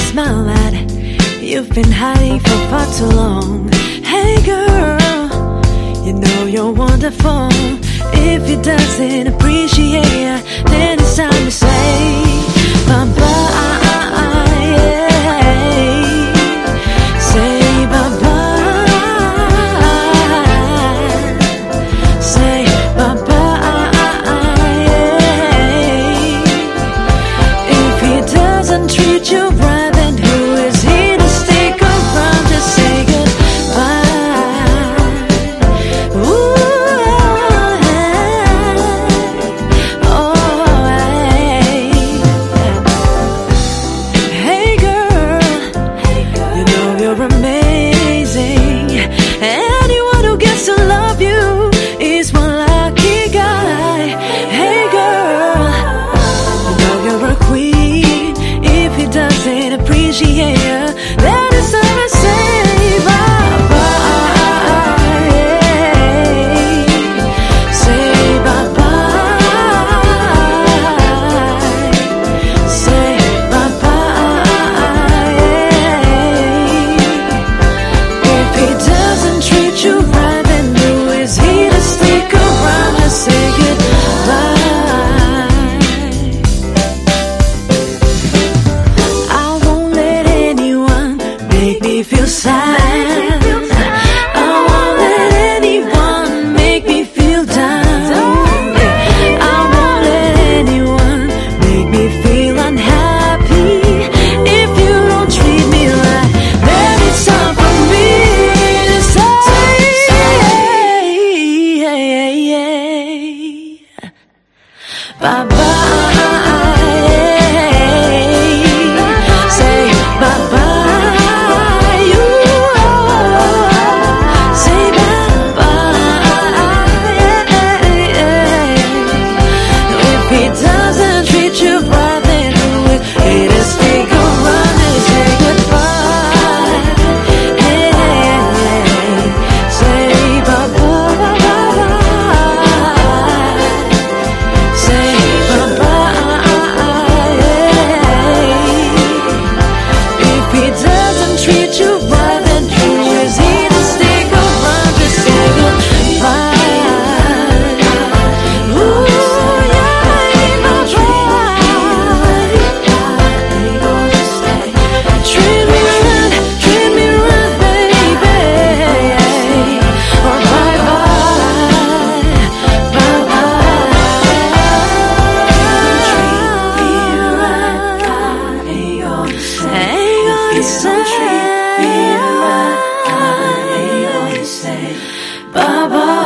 smile at. You've been hiding for far too long. Hey girl, you know you're wonderful. If he doesn't appreciate you, then it's time to say bye-bye. Say bye-bye. Say bye-bye. If he doesn't treat you right, then who is he to stick around to say goodbye? Ooh. You're amazing. Anyone who gets to love you is one lucky guy. Hey girl, you know you're a queen. If he doesn't appreciate you, then it's time to say bye-bye. Say bye-bye. Say bye-bye. If he doesn't treat you right, then who is he to stick around and say goodbye? I won't let anyone make me feel sad. I won't let anyone make me feel down. I won't let anyone make me feel unhappy. If you don't treat me right, then it's time for me to say bye-bye. Say bye-bye. You say bye-bye. If he doesn't treat you right, then who is he to stick around and say goodbye? Say bye-bye. Say bye-bye. If he doesn't treat you right, then who is he to stick around to say goodbye? Ooh, yeah, ain't no try. Treat me right, baby. Or bye-bye, bye-bye. Ain't gonna say bye-bye.